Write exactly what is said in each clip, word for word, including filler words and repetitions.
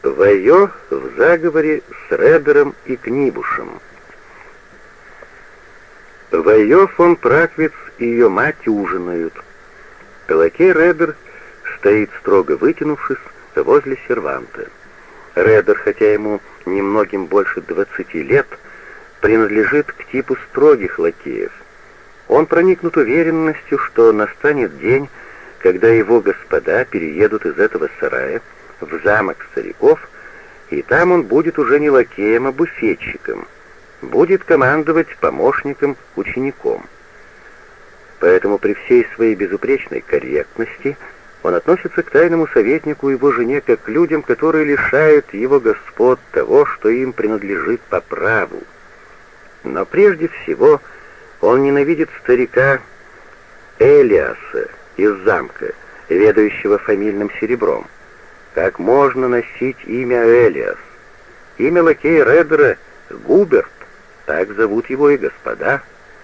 Вайо в заговоре с Редером и Книбушем. Вайо фон Праквиц и ее мать ужинают. Лакей Редер стоит, строго вытянувшись, возле серванта. Редер, хотя ему немногим больше двадцати лет, принадлежит к типу строгих лакеев. Он проникнут уверенностью, что настанет день, когда его господа переедут из этого сарая в замок стариков, и там он будет уже не лакеем, а буфетчиком, будет командовать помощником-учеником. Поэтому при всей своей безупречной корректности он относится к тайному советнику и его жене как к людям, которые лишают его господ того, что им принадлежит по праву. Но прежде всего он ненавидит старика Элиаса из замка, ведающего фамильным серебром. Как можно носить имя Элиас? Имя лакея Редера — Губерт, так зовут его и господа.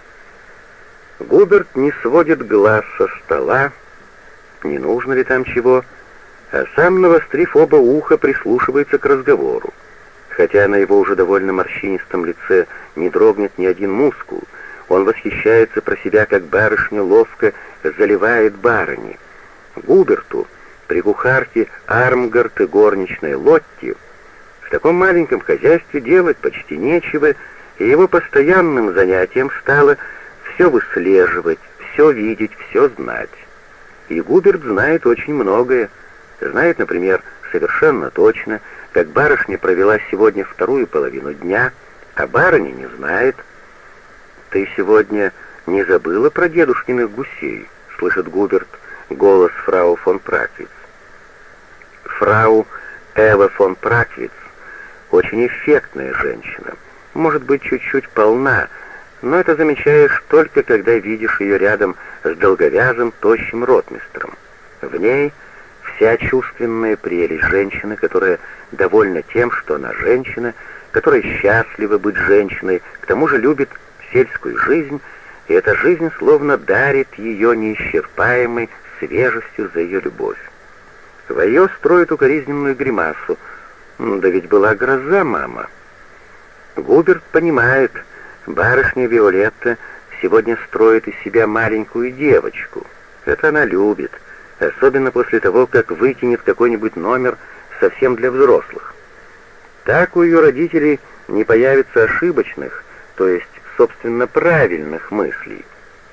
Губерт не сводит глаз со стола, не нужно ли там чего, а сам, навострив оба уха, прислушивается к разговору. Хотя на его уже довольно морщинистом лице не дрогнет ни один мускул, он восхищается про себя, как барышня ловко заливает барыни. Губерту, при кухарке Армгард и горничной Лотти, в таком маленьком хозяйстве делать почти нечего, и его постоянным занятием стало все выслеживать, все видеть, все знать. И Губерт знает очень многое. Знает, например, совершенно точно, как барышня провела сегодня вторую половину дня, а барыня не знает. «Ты сегодня не забыла про дедушкиных гусей?» — слышит Губерт голос фрау фон Праквиц. Фрау Эва фон Праквиц очень эффектная женщина, может быть, чуть-чуть полна, но это замечаешь только, когда видишь ее рядом с долговязым, тощим ротмистром. В ней вся чувственная прелесть женщины, которая довольна тем, что она женщина, которая счастлива быть женщиной, к тому же любит сельскую жизнь, и эта жизнь словно дарит ее неисчерпаемой свежестью за ее любовь. Вайо строит укоризненную гримасу. «Да ведь была гроза, мама». Губерт понимает, барышня Виолетта сегодня строит из себя маленькую девочку. Это она любит, особенно после того, как выкинет какой-нибудь номер совсем для взрослых. Так у ее родителей не появится ошибочных, то есть, собственно, правильных мыслей.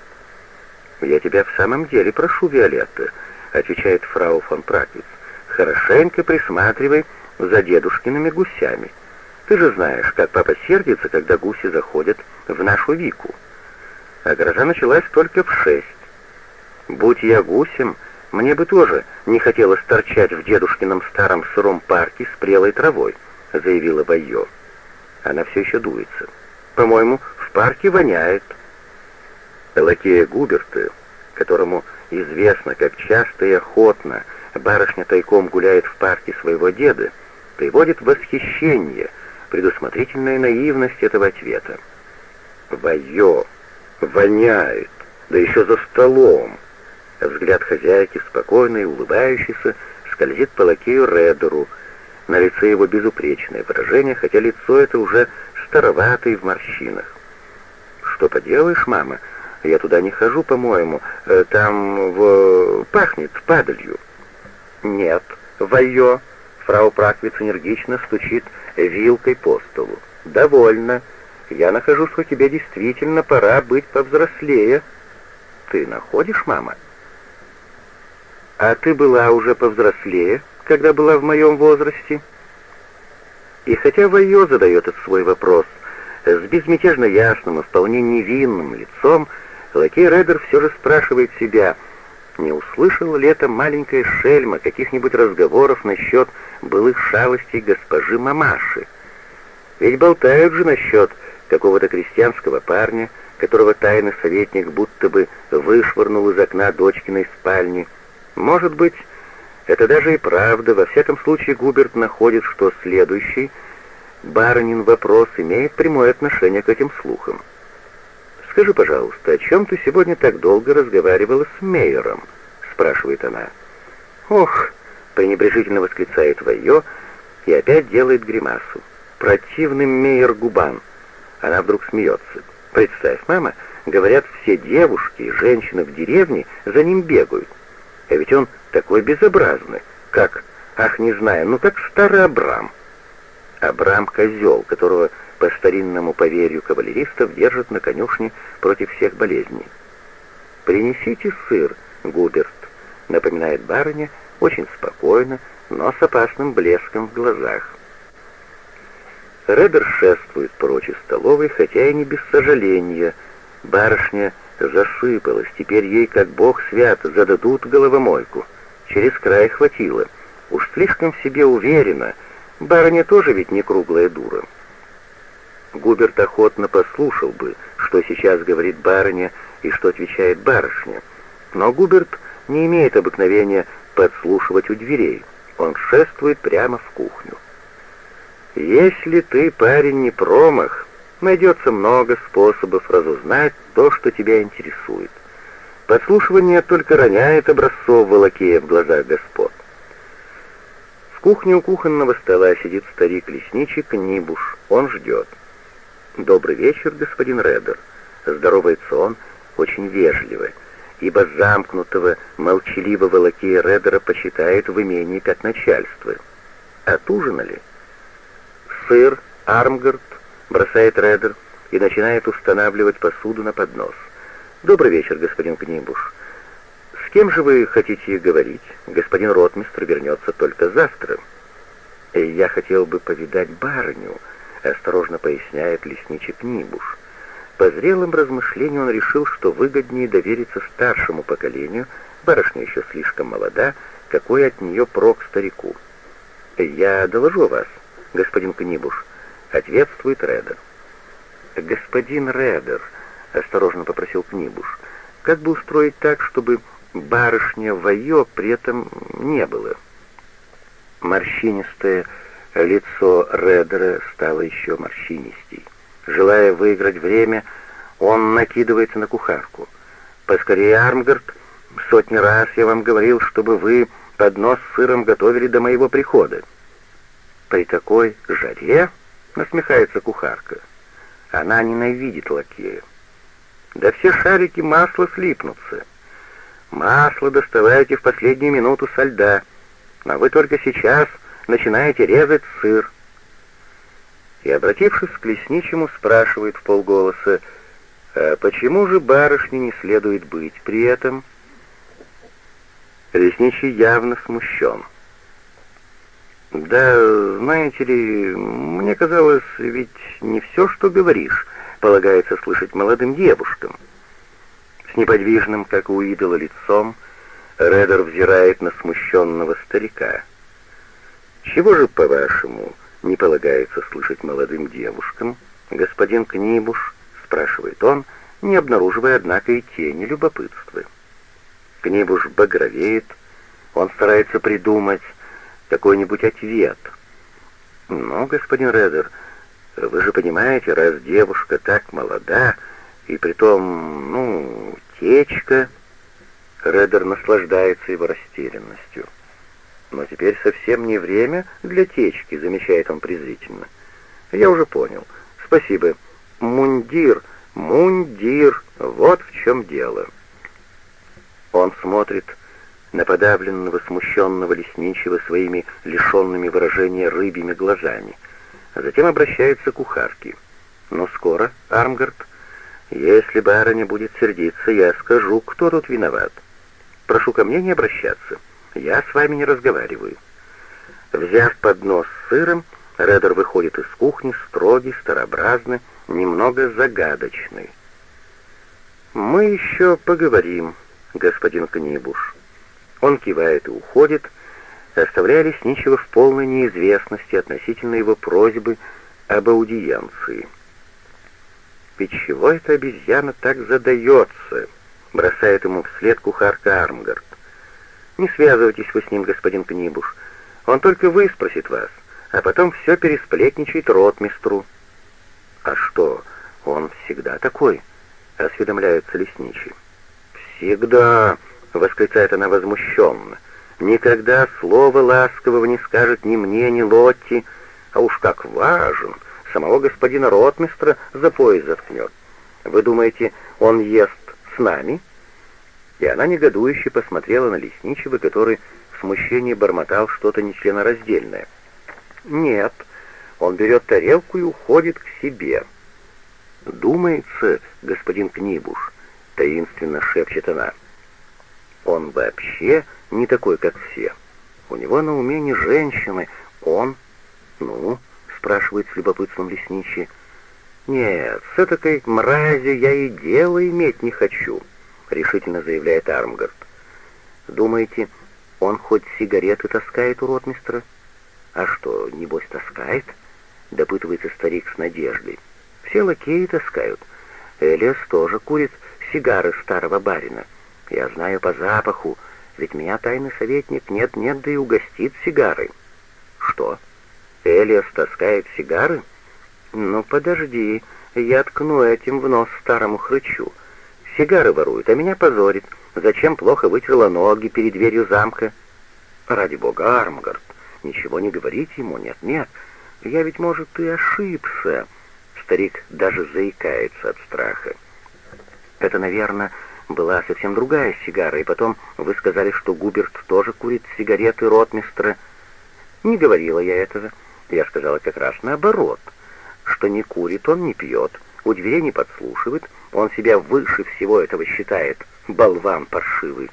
«Я тебя в самом деле прошу, Виолетта», — отвечает фрау фон Праквиц, — «хорошенько присматривай за дедушкиными гусями. Ты же знаешь, как папа сердится, когда гуси заходят в нашу Вику. А гроза началась только в шесть. Будь я гусем, мне бы тоже не хотелось торчать в дедушкином старом сыром парке с прелой травой», — заявила Вайо. Она все еще дуется. «По-моему, в парке воняет». Лакея Губерта, которому известно, как часто и охотно барышня тайком гуляет в парке своего деда, приводит в восхищение предусмотрительная наивность этого ответа. «Вайо, воняет, да еще за столом». Взгляд хозяйки, спокойный и улыбающийся, скользит по лакею Редеру. На лице его безупречное выражение, хотя лицо это уже старовато и в морщинах. «Что поделаешь, мама? Я туда не хожу, по-моему. Там в... пахнет падалью». «Нет, Вайо», — фрау Праквиц энергично стучит вилкой по столу. «Довольно. Я нахожу, что тебе действительно пора быть повзрослее». «Ты находишь, мама?» «А ты была уже повзрослее, когда была в моем возрасте?» И хотя Вайо задает этот свой вопрос с безмятежно ясным и вполне невинным лицом, лакей Редер все же спрашивает себя, не услышала ли эта маленькая шельма каких-нибудь разговоров насчет былых шалостей госпожи Мамаши. Ведь болтают же насчет какого-то крестьянского парня, которого тайный советник будто бы вышвырнул из окна дочкиной спальни. Может быть, это даже и правда. Во всяком случае, Губерт находит, что следующий барынин вопрос имеет прямое отношение к этим слухам. «Скажи, пожалуйста, о чем ты сегодня так долго разговаривала с Мейером?» — спрашивает она. «Ох!» — пренебрежительно восклицает Вайо, и опять делает гримасу. Противный Мейер-Губан. Она вдруг смеется. Представь, мама, говорят, все девушки и женщины в деревне за ним бегают. А ведь он такой безобразный. Как? Ах, не знаю, ну как старый Абрам. Абрам — козел, которого по старинному поверью кавалеристов держат на конюшне против всех болезней. «Принесите сыр, Губерт», — напоминает барыня, очень спокойно, но с опасным блеском в глазах. Редер шествует прочь из столовой, хотя и не без сожаления. Барышня засыпалась, теперь ей, как бог свят, зададут головомойку. Через край хватило. Уж слишком в себе уверена. Барыня тоже ведь не круглая дура. Губерт охотно послушал бы, что сейчас говорит барыня и что отвечает барышня. Но Губерт не имеет обыкновения подслушивать у дверей. Он шествует прямо в кухню. Если ты, парень, не промах, найдется много способов разузнать то, что тебя интересует. Подслушивание только роняет образцов лакея в глазах господ. В кухне у кухонного стола сидит старик-лесничий Книбуш. Он ждет. «Добрый вечер, господин Редер». Здоровается он очень вежливо, ибо замкнутого, молчаливого лакея Редера почитает в имении как начальство. Отужинали? «Сыр, Армгард», — бросает Редер и начинает устанавливать посуду на поднос. «Добрый вечер, господин Книбуш. С кем же вы хотите говорить? Господин ротмистр вернется только завтра». «Я хотел бы повидать барыню», — осторожно поясняет лесничий Книбуш. По зрелым размышлениям он решил, что выгоднее довериться старшему поколению, барышня еще слишком молода, какой от нее прок старику. «Я доложу вас, господин Книбуш», — ответствует Редер. «Господин Редер», — осторожно попросил Книбуш, — «как бы устроить так, чтобы барышня Вайо при этом не было?» Морщинистое лицо Редера стало еще морщинистей. Желая выиграть время, он накидывается на кухарку. «Поскорее, Армгард, сотни раз я вам говорил, чтобы вы поднос с сыром готовили до моего прихода». «При такой жаре?» — насмехается кухарка. Она ненавидит лакея. «Да все шарики масла слипнутся. Масло доставайте в последнюю минуту со льда, а вы только сейчас начинаете резать сыр». И, обратившись к лесничему, спрашивает вполголоса: «А почему же барышне не следует быть при этом?» Лесничий явно смущен. «Да, знаете ли, мне казалось, ведь не все, что говоришь, полагается слышать молодым девушкам». С неподвижным, как у идола, лицом Редер взирает на смущенного старика. «Чего же, по-вашему, не полагается слышать молодым девушкам, господин Книбуш?» — спрашивает он, не обнаруживая, однако, и тени любопытства. Книбуш багровеет, он старается придумать какой-нибудь ответ. «Ну, господин Редер, вы же понимаете, раз девушка так молода, и притом, ну, течка...» Редер наслаждается его растерянностью. «Но теперь совсем не время для течки», — замечает он презрительно. «Я уже понял. Спасибо. Мундир, мундир, вот в чем дело». Он смотрит на подавленного, смущенного лесничего своими лишенными выражения рыбьими глазами, а затем обращается к кухарке. «Но скоро, Армгард, если барыня будет сердиться, я скажу, кто тут виноват. Прошу ко мне не обращаться. Я с вами не разговариваю». Взяв поднос с сыром, Редер выходит из кухни, строгий, старообразный, немного загадочный. «Мы еще поговорим, господин Книбуш». Он кивает и уходит, оставляя лесничего в полной неизвестности относительно его просьбы об аудиенции. «Ведь чего эта обезьяна так задается?» — бросает ему вслед кухарка Армгард. «Не связывайтесь вы с ним, господин Книбуш. Он только выспросит вас, а потом все пересплетничает ротмистру». «А что, он всегда такой?» — осведомляется лесничий. «Всегда!» — восклицает она возмущенно. Никогда слова ласкового не скажет ни мне, ни Лотти, а уж как важен, самого господина ротмистра за пояс заткнет. Вы думаете, он ест с нами?» И она негодующе посмотрела на лесничего, который в смущении бормотал что-то нечленораздельное. «Нет, он берет тарелку и уходит к себе». «Думается, господин Книбуш», — таинственно шепчет она, — «он вообще не такой, как все. У него на уме не женщины, он...» «Ну?» — спрашивает с любопытством лесничий. «Нет, с этакой мрази я и дело иметь не хочу», — решительно заявляет Армгард. «Думаете, он хоть сигареты таскает у ротмистра?» «А что, небось, таскает?» — допытывается старик с надеждой. «Все лакеи таскают. Элиас тоже курит сигары старого барина. Я знаю по запаху, ведь меня тайный советник нет-нет, да и угостит сигарой». «Что? Элиас таскает сигары? Ну, подожди, я ткну этим в нос старому хрычу. Сигары ворует, а меня позорит. Зачем плохо вытерла ноги перед дверью замка?» «Ради бога, Армгард, ничего не говорите ему, нет-нет. Я ведь, может, и ошибся». Старик даже заикается от страха. «Это, наверное, была совсем другая сигара, и потом вы сказали, что Губерт тоже курит сигареты ротмистра». «Не говорила я этого. Я сказала как раз наоборот, что не курит он, не пьет, у дверей не подслушивает, он себя выше всего этого считает, болван паршивый».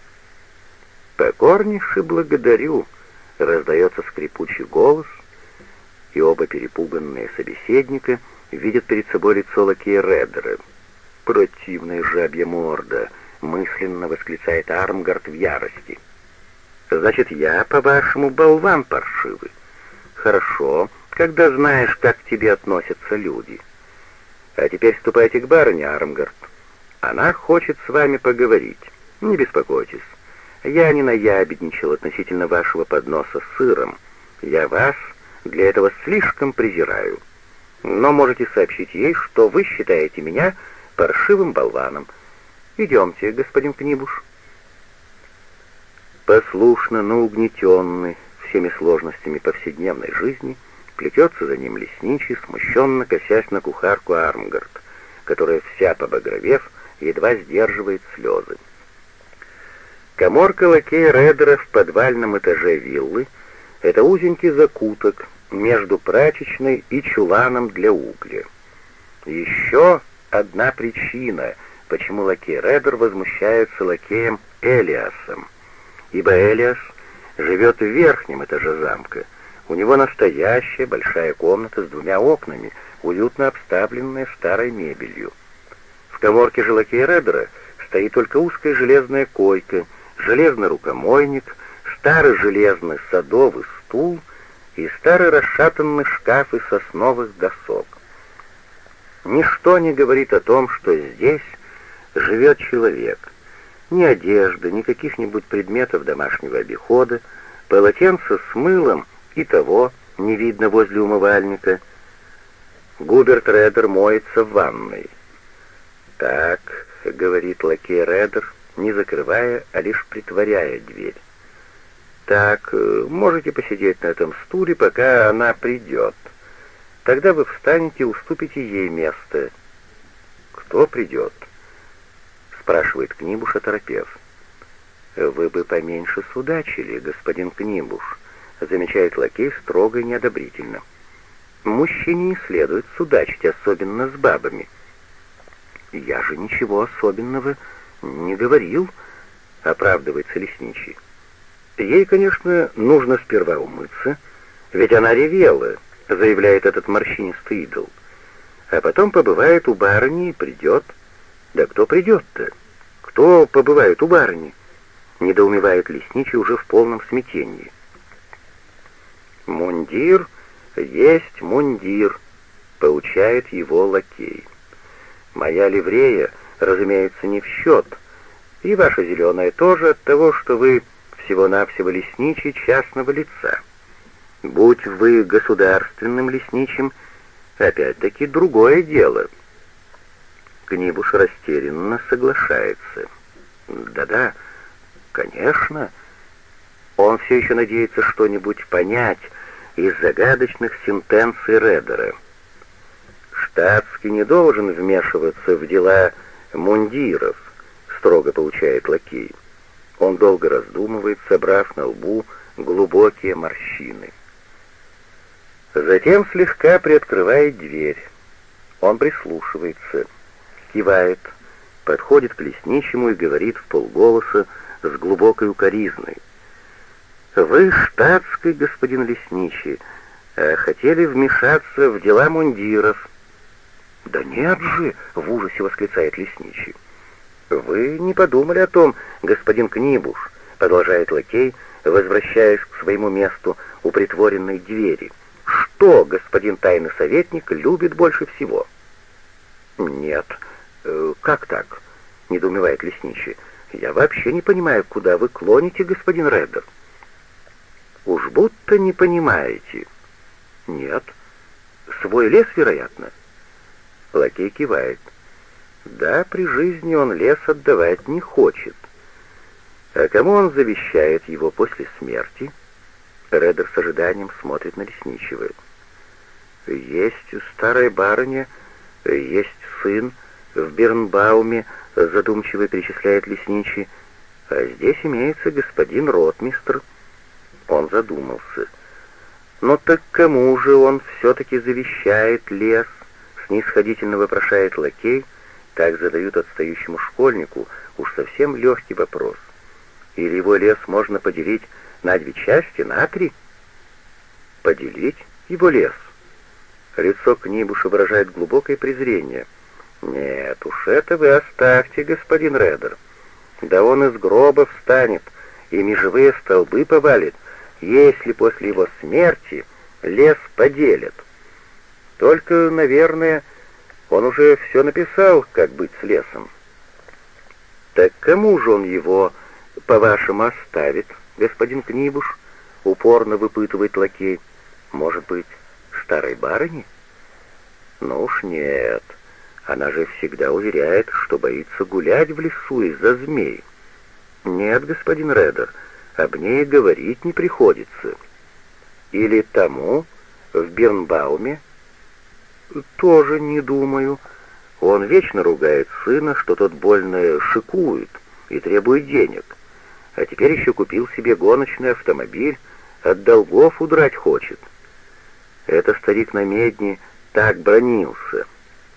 «Покорнейше благодарю», — раздается скрипучий голос, и оба перепуганные собеседника видят перед собой лицо лакея Реддера. «Противная жабья морда», — мысленно восклицает Армгард в ярости. «Значит, я, по-вашему, болван паршивый? Хорошо, когда знаешь, как к тебе относятся люди. А теперь ступайте к барыне, Армгард. Она хочет с вами поговорить. Не беспокойтесь. Я не наябедничал относительно вашего подноса с сыром. Я вас для этого слишком презираю. Но можете сообщить ей, что вы считаете меня паршивым болваном. Идемте, господин Книбуш». Послушно, но угнетенный всеми сложностями повседневной жизни, плетется за ним лесничий, смущенно косясь на кухарку Армгард, которая, вся побагровев, едва сдерживает слезы. Каморка лакея Реддера в подвальном этаже виллы — это узенький закуток между прачечной и чуланом для угля. Еще одна причина, почему лакей Реддер возмущается лакеем Элиасом, ибо Элиас живет в верхнем этаже замка. У него настоящая большая комната с двумя окнами, уютно обставленная старой мебелью. В каморке же лакея Реддера стоит только узкая железная койка, железный рукомойник, старый железный садовый стул и старый расшатанный шкаф из сосновых досок. Ничто не говорит о том, что здесь живет человек. Ни одежды, ни каких-нибудь предметов домашнего обихода, полотенца с мылом и того не видно возле умывальника. Губерт Реддер моется в ванной. «Так», — говорит лакей Реддер, не закрывая, а лишь притворяя дверь. «Так, можете посидеть на этом стуле, пока она придет. Тогда вы встанете и уступите ей место». «Кто придет?» — спрашивает Книбуш, оторопев. «Вы бы поменьше судачили, господин Книбуш», — замечает лакей строго и неодобрительно. «Мужчине не следует судачить, особенно с бабами». «Я же ничего особенного не говорил», — оправдывается лесничий. «Ей, конечно, нужно сперва умыться, ведь она ревела», — заявляет этот морщинистый идол. «А потом побывает у барыни и придет». «Да кто придет-то? Кто побывает у барыни?» — недоумевает лесничий уже в полном смятении. «Мундир есть мундир», — поучает его лакей. «Моя ливрея, разумеется, не в счет, и ваша зеленая тоже от того, что вы всего-навсего лесничий частного лица. Будь вы государственным лесничим, опять-таки другое дело». Книбуш растерянно соглашается. «Да-да, конечно. Он все еще надеется что-нибудь понять из загадочных сентенций Реддера. «Штатский не должен вмешиваться в дела мундиров», — строго получает лакей. Он долго раздумывает, собрав на лбу глубокие морщины. Затем слегка приоткрывает дверь. Он прислушивается, кивает, подходит к лесничему и говорит вполголоса с глубокой укоризной: «Вы штатский, господин лесничий, а хотели вмешаться в дела мундиров». «Да нет же!» — в ужасе восклицает лесничий. «Вы не подумали о том, господин Книбуш», — продолжает лакей, возвращаясь к своему месту у притворенной двери. «Что господин тайный советник любит больше всего?» «Нет, как так?» — недоумевает лесничий. «Я вообще не понимаю, куда вы клоните, господин Реддер». «Уж будто не понимаете». «Нет. Свой лес, вероятно». Лакей кивает. Да, при жизни он лес отдавать не хочет. А кому он завещает его после смерти? Реддер с ожиданием смотрит на лесничего. Есть старая барыня, есть сын в Бирнбауме, задумчиво перечисляет лесничий, а здесь имеется господин ротмистр. Он задумался. Но так кому же он все-таки завещает лес? Снисходительно вопрошает лакей. Так задают отстающему школьнику уж совсем легкий вопрос. Или его лес можно поделить на две части, на три? Поделить его лес? Лицо Книбуша выражает глубокое презрение. Нет уж, это вы оставьте, господин Реддер. Да он из гроба встанет и межевые столбы повалит, если после его смерти лес поделят. Только, наверное, он уже все написал, как быть с лесом. Так кому же он его, по-вашему, оставит, господин Книбуш? Упорно выпытывает лакей. Может быть, старой барыне? Ну уж нет. Она же всегда уверяет, что боится гулять в лесу из-за змей. Нет, господин Реддер, об ней говорить не приходится. Или тому в Бирнбауме? Тоже не думаю. Он вечно ругает сына, что тот больно шикует и требует денег. А теперь еще купил себе гоночный автомобиль, от долгов удрать хочет. Это старик на медне так бронился.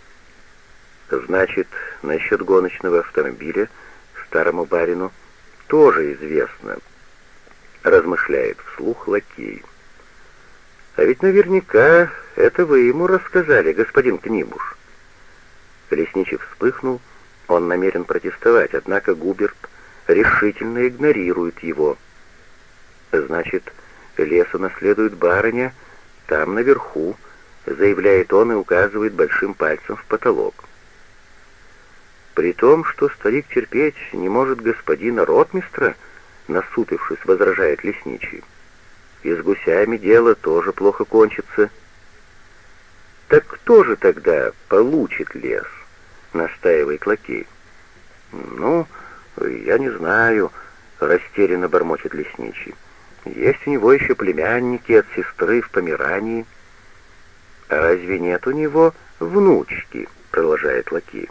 Значит, насчет гоночного автомобиля старому барину тоже известно, размышляет вслух лакей. А ведь наверняка это вы ему рассказали, господин Книбуш. Лесничий вспыхнул, он намерен протестовать, однако Губерт решительно игнорирует его. Значит, лес унаследует барыня там наверху, заявляет он и указывает большим пальцем в потолок. При том, что старик терпеть не может господина ротмистра, насупившись, возражает лесничий. И с гусями дело тоже плохо кончится. Так кто же тогда получит лес? Настаивает лакей. Ну, я не знаю, растерянно бормочет лесничий. Есть у него еще племянники от сестры в Померании. А разве нет у него внучки? Продолжает лакей.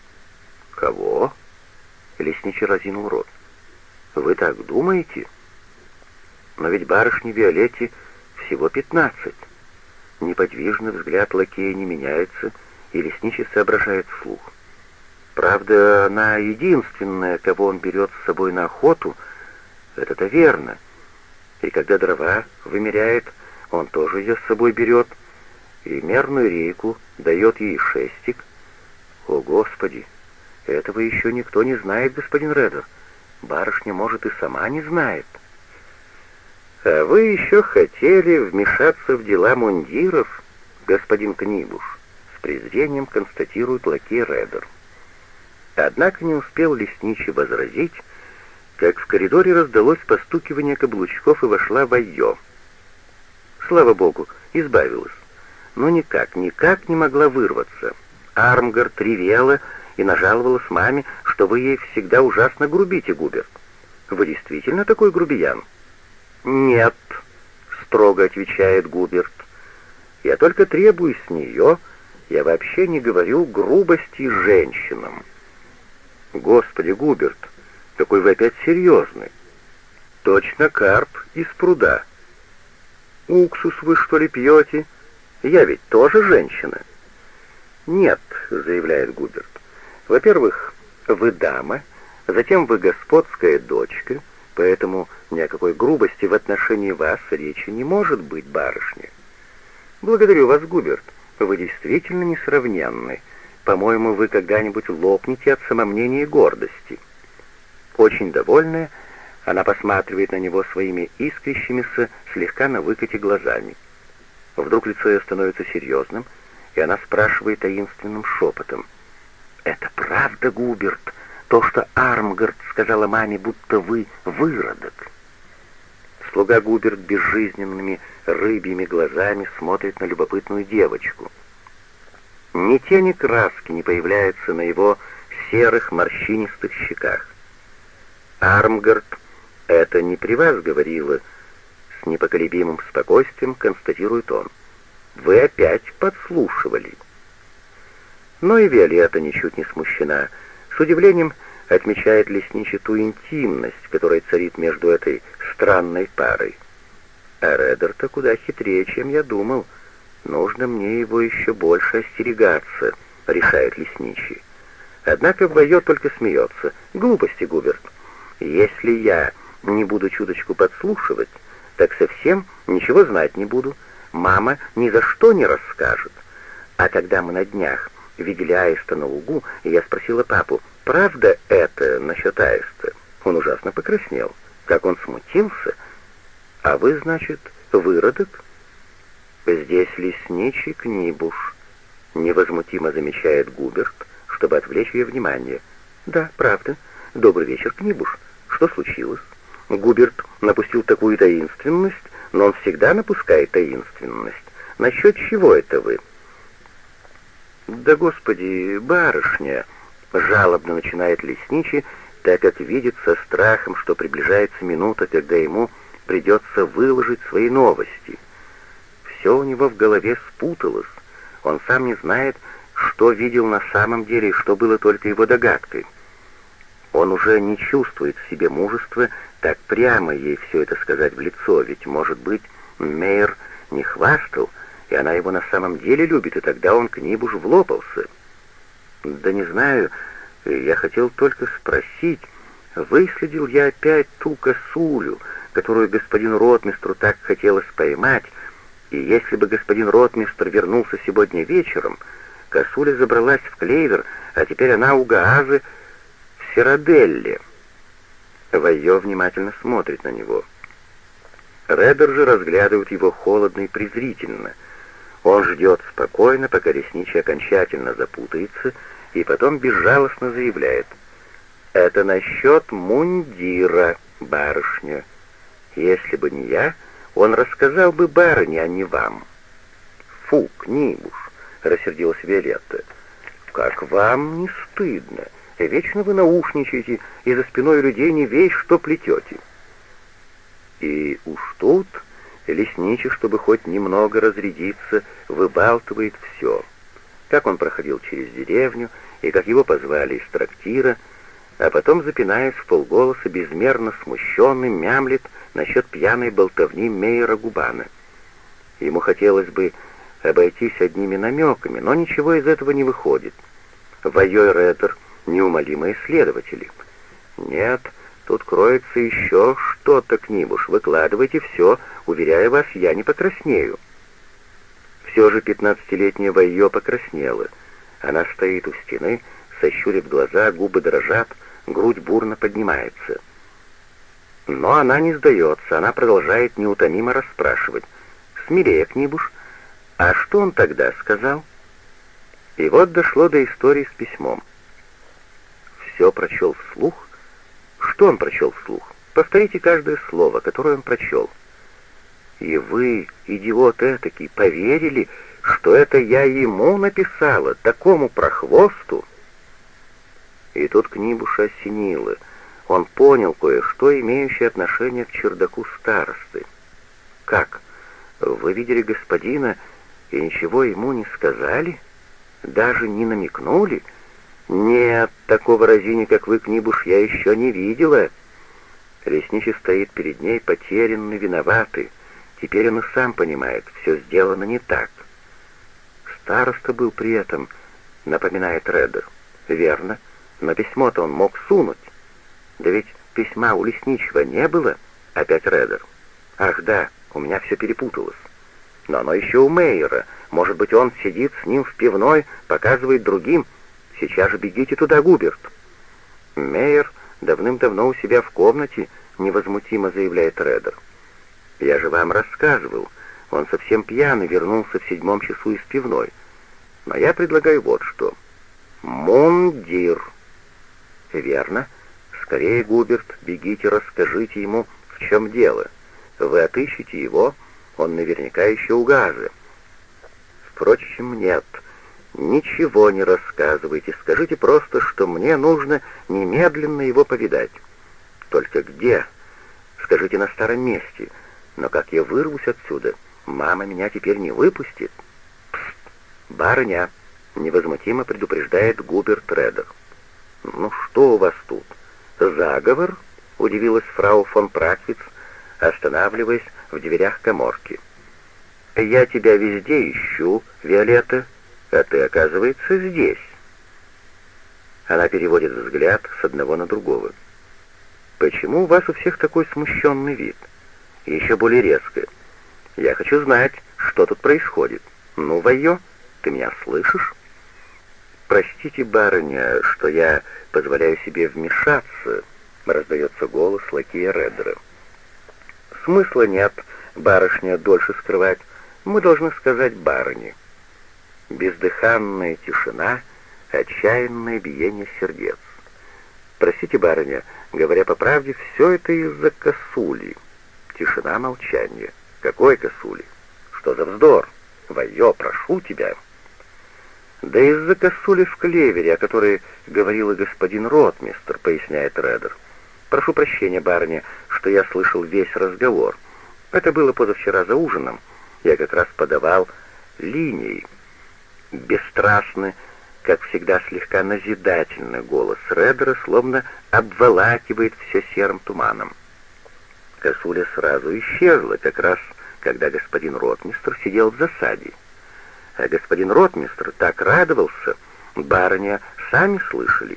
Кого? Лесничий разинул рот. Вы так думаете? Но ведь барышне Виолетте всего пятнадцать. Неподвижный взгляд лакея не меняется, и лесничий соображает вслух. Правда, она единственная, кого он берет с собой на охоту, это-то верно. И когда дрова вымеряет, он тоже ее с собой берет, и мерную рейку дает ей шестик. О, Господи! Этого еще никто не знает, господин Реддер. Барышня, может, и сама не знает. А вы еще хотели вмешаться в дела мундиров, господин Книбуш, с презрением констатирует лакей Реддер. Однако не успел лесничий возразить, как в коридоре раздалось постукивание каблучков и вошла Вайо. Слава богу, избавилась. Но никак, никак не могла вырваться. Армгард ревела и нажаловалась маме, что вы ей всегда ужасно грубите, Губерт. Вы действительно такой грубиян? «Нет», — строго отвечает Губерт. «Я только требую с нее, я вообще не говорю грубости женщинам». «Господи, Губерт, какой вы опять серьезный. Точно карп из пруда. Уксус вы, что ли, пьете? Я ведь тоже женщина». «Нет», — заявляет Губерт. «Во-первых, вы дама, затем вы господская дочка, поэтому ни о какой грубости в отношении вас речи не может быть, барышня». «Благодарю вас, Губерт, вы действительно несравненны. По-моему, вы когда-нибудь лопнете от самомнения и гордости». Очень довольная, она посматривает на него своими искрящимися, слегка на выкате глазами. Вдруг лицо ее становится серьезным, и она спрашивает таинственным шепотом: «Это правда, Губерт, то, что Армгард сказала маме, будто вы выродок?» Слуга Губерт безжизненными рыбьими глазами смотрит на любопытную девочку. Ни тени краски не появляется на его серых морщинистых щеках. «Армгард это не при вас говорила», — с непоколебимым спокойствием констатирует он. «Вы опять подслушивали». Но и Виолетта ничуть не смущена. С удивлением отмечает лесничий ту интимность, которая царит между этой странной парой. А Редер-то куда хитрее, чем я думал. Нужно мне его еще больше остерегаться, решает лесничий. Однако Вайо только смеется. Глупости, Губерт. Если я не буду чуточку подслушивать, так совсем ничего знать не буду. Мама ни за что не расскажет. А когда мы на днях видели аиста на лугу, и я спросила папу, правда это насчет аиста? Он ужасно покраснел. Как он смутился. А вы, значит, выродок? Здесь лесничий Книбуш, невозмутимо замечает Губерт, чтобы отвлечь ее внимание. Да, правда. Добрый вечер, Книбуш. Что случилось? Губерт напустил такую таинственность, но он всегда напускает таинственность. Насчет чего это вы? Да, господи, барышня, жалобно начинает лесничий, так как видит со страхом, что приближается минута, когда ему придется выложить свои новости. Все у него в голове спуталось. Он сам не знает, что видел на самом деле и что было только его догадкой. Он уже не чувствует в себе мужества так прямо ей все это сказать в лицо, ведь, может быть, Мейер не хвастал, и она его на самом деле любит, и тогда он к Книбуш влопался. Да не знаю, я хотел только спросить, выследил я опять ту косулю, которую господину ротмистру так хотелось поймать, и если бы господин ротмистр вернулся сегодня вечером, косуля забралась в клевер, а теперь она у Гаазы в Сираделле. Вайо внимательно смотрит на него. Редер же разглядывает его холодно и презрительно. Он ждет спокойно, пока лесничий окончательно запутается, и потом безжалостно заявляет: «Это насчет мундира, барышня. Если бы не я, он рассказал бы барыне, а не вам». «Фу, Книбуш», — рассердилась Виолетта, — «как вам не стыдно? Вечно вы наушничаете и за спиной людей не весь что плетете». И уж тут лесничий, чтобы хоть немного разрядиться, выбалтывает все. Как он проходил через деревню, и как его позвали из трактира, а потом, запинаясь вполголоса, безмерно смущенный, мямлет насчет пьяной болтовни Мейера Губана. Ему хотелось бы обойтись одними намеками, но ничего из этого не выходит. Вайо и Редер — неумолимые следователи. Нет, тут кроется еще что-то, Книбуш. Выкладывайте все, уверяю вас, я не покраснею. Все же пятнадцатилетняя Вайо покраснела. Она стоит у стены, сощурив глаза, губы дрожат, грудь бурно поднимается. Но она не сдается, она продолжает неутомимо расспрашивать. «Смелее, Книбуш, а что он тогда сказал?» И вот дошло до истории с письмом. Все прочел вслух? Что он прочел вслух? Повторите каждое слово, которое он прочел. И вы, идиот этакий, поверили, что это я ему написала, такому прохвосту? И тут Книбуша осенило. он понял кое-что, имеющее отношение к чердаку старосты. «Как? Вы видели господина и ничего ему не сказали? Даже не намекнули?» «Нет, такого разини, как вы, Книбуш, я еще не видела». Лесничий стоит перед ней, потерянный, виноватый. Теперь он и сам понимает, все сделано не так. «Староста был при этом», — напоминает Реддер. «Верно, но письмо-то он мог сунуть». «Да ведь письма у Лесничего не было», — опять Реддер. «Ах да, у меня все перепуталось. Но оно еще у Мейера. Может быть, он сидит с ним в пивной, показывает другим. Сейчас же бегите туда, Губерт». «Мейер давным-давно у себя в комнате», — невозмутимо заявляет Реддер. «Я же вам рассказывал, он совсем пьяный вернулся в седьмом часу из пивной. Но я предлагаю вот что. Мундир». «Верно. Скорее, Губерт, бегите, расскажите ему, в чем дело. Вы отыщете его, он наверняка еще у газа». «Впрочем, нет. Ничего не рассказывайте, скажите просто, что мне нужно немедленно его повидать. Только где? Скажите на старом месте. Но как я вырвусь отсюда? Мама меня теперь не выпустит». «Пст, барыня», — невозмутимо предупреждает Губерт Реддер. «Ну что у вас тут? Заговор?» — удивилась фрау фон Праквиц, останавливаясь в дверях каморки. «Я тебя везде ищу, Виолетта, а ты, оказывается, здесь». Она переводит взгляд с одного на другого. «Почему у вас у всех такой смущенный вид?» И еще более резко. «Я хочу знать, что тут происходит. Ну, Вайо, ты меня слышишь?» «Простите, барыня, что я позволяю себе вмешаться», — раздается голос лакея Реддера. «Смысла нет, барышня, дольше скрывать. Мы должны сказать барыне». Бездыханная тишина, отчаянное биение сердец. «Простите, барыня, говоря по правде, все это из-за косули». Тишина, молчание. «Какой косули? Что за вздор? Вайо, прошу тебя». «Да из-за косули в клевере, о которой говорил и господин ротмистр», — поясняет Реддер. «Прошу прощения, барыня, что я слышал весь разговор. Это было позавчера за ужином. Я как раз подавал линии». Бесстрастный, как всегда слегка назидательный голос Реддера словно обволакивает все серым туманом. Косуля сразу исчезла, как раз когда господин ротмистр сидел в засаде. А господин ротмистр так радовался, барыня, сами слышали.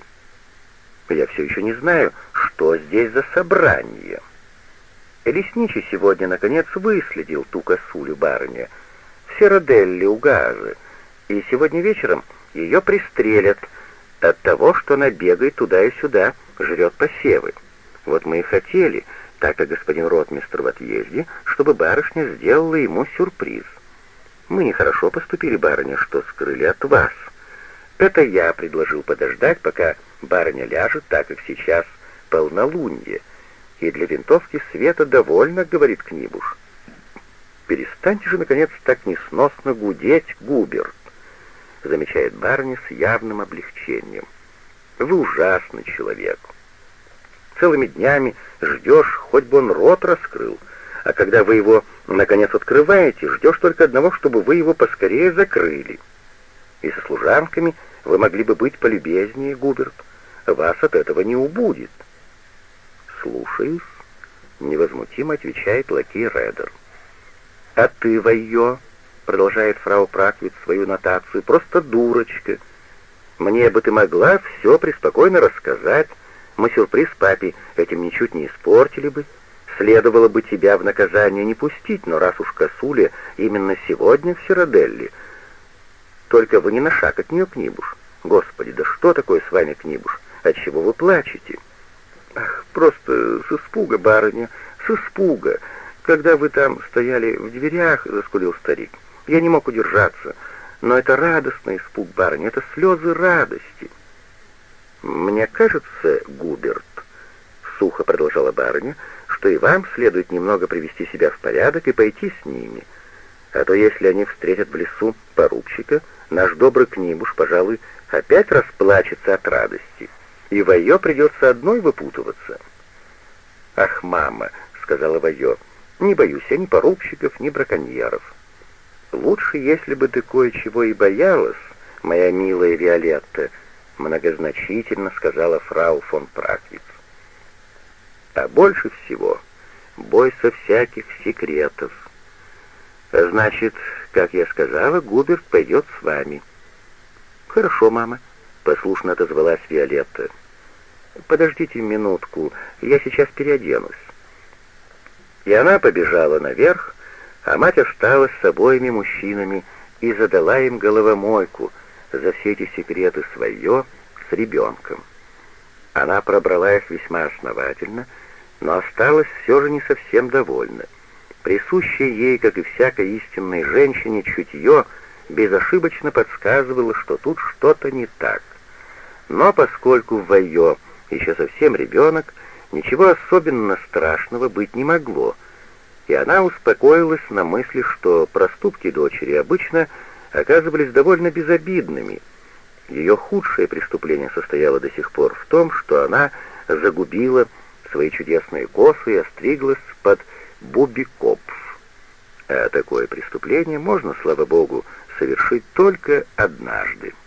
Я все еще не знаю, что здесь за собрание. Лесничий сегодня, наконец, выследил ту косулю, барыня, в Сераделле у газа, и сегодня вечером ее пристрелят от того, что она бегает туда и сюда, жрет посевы. Вот мы и хотели, так как господин ротмистр в отъезде, чтобы барышня сделала ему сюрприз. Мы нехорошо поступили, барыня, что скрыли от вас. Это я предложил подождать, пока барыня ляжет, так как сейчас полнолуние, и для винтовки света довольно, говорит Книбуш. «Перестаньте же, наконец, так несносно гудеть, Губерт», замечает барыня с явным облегчением. «Вы ужасный человек. Целыми днями ждешь, хоть бы он рот раскрыл, а когда вы его, наконец, открываете, ждешь только одного, чтобы вы его поскорее закрыли. И со служанками вы могли бы быть полюбезнее, Губерт. Вас от этого не убудет». «Слушаюсь», — невозмутимо отвечает лакей Реддер. «А ты, Вайо», — продолжает фрау Праквиц свою нотацию, — «просто дурочка. Мне бы ты могла все преспокойно рассказать. Мы сюрприз папе этим ничуть не испортили бы. Следовало бы тебя в наказание не пустить, но раз уж косуля именно сегодня в Сераделле. Только вы не на шаг от нее, Книбуш. Господи, да что такое с вами, Книбуш? Отчего вы плачете?» «Ах, просто с испуга, барыня, с испуга. Когда вы там стояли в дверях, — заскулил старик, — я не мог удержаться. Но это радостный испуг, барыня, это слезы радости». «Мне кажется, Губерт, — сухо продолжала барыня, — что и вам следует немного привести себя в порядок и пойти с ними. А то если они встретят в лесу поручика, наш добрый Книбуш, пожалуй, опять расплачется от радости». и Вайо придется одной выпутываться. «Ах, мама», — сказала Вайо, — «не боюсь я ни порубщиков, ни браконьеров». «Лучше, если бы ты кое-чего и боялась, моя милая Виолетта», — многозначительно сказала фрау фон Праквиц. «А больше всего бойся всяких секретов. Значит, как я сказала, Губерт пойдет с вами». «Хорошо, мама», — послушно отозвалась Виолетта. «Подождите минутку, я сейчас переоденусь». И она побежала наверх, а мать осталась с обоими мужчинами и задала им головомойку за все эти секреты свое с ребенком. Она пробрала их весьма основательно, но осталась все же не совсем довольна. Присущее ей, как и всякой истинной женщине, чутье безошибочно подсказывало, что тут что-то не так. Но поскольку в Вайо еще совсем ребенок, ничего особенно страшного быть не могло, и она успокоилась на мысли, что проступки дочери обычно оказывались довольно безобидными. Ее худшее преступление состояло до сих пор в том, что она загубила свои чудесные косы и остриглась под бубикопф. А такое преступление можно, слава богу, совершить только однажды.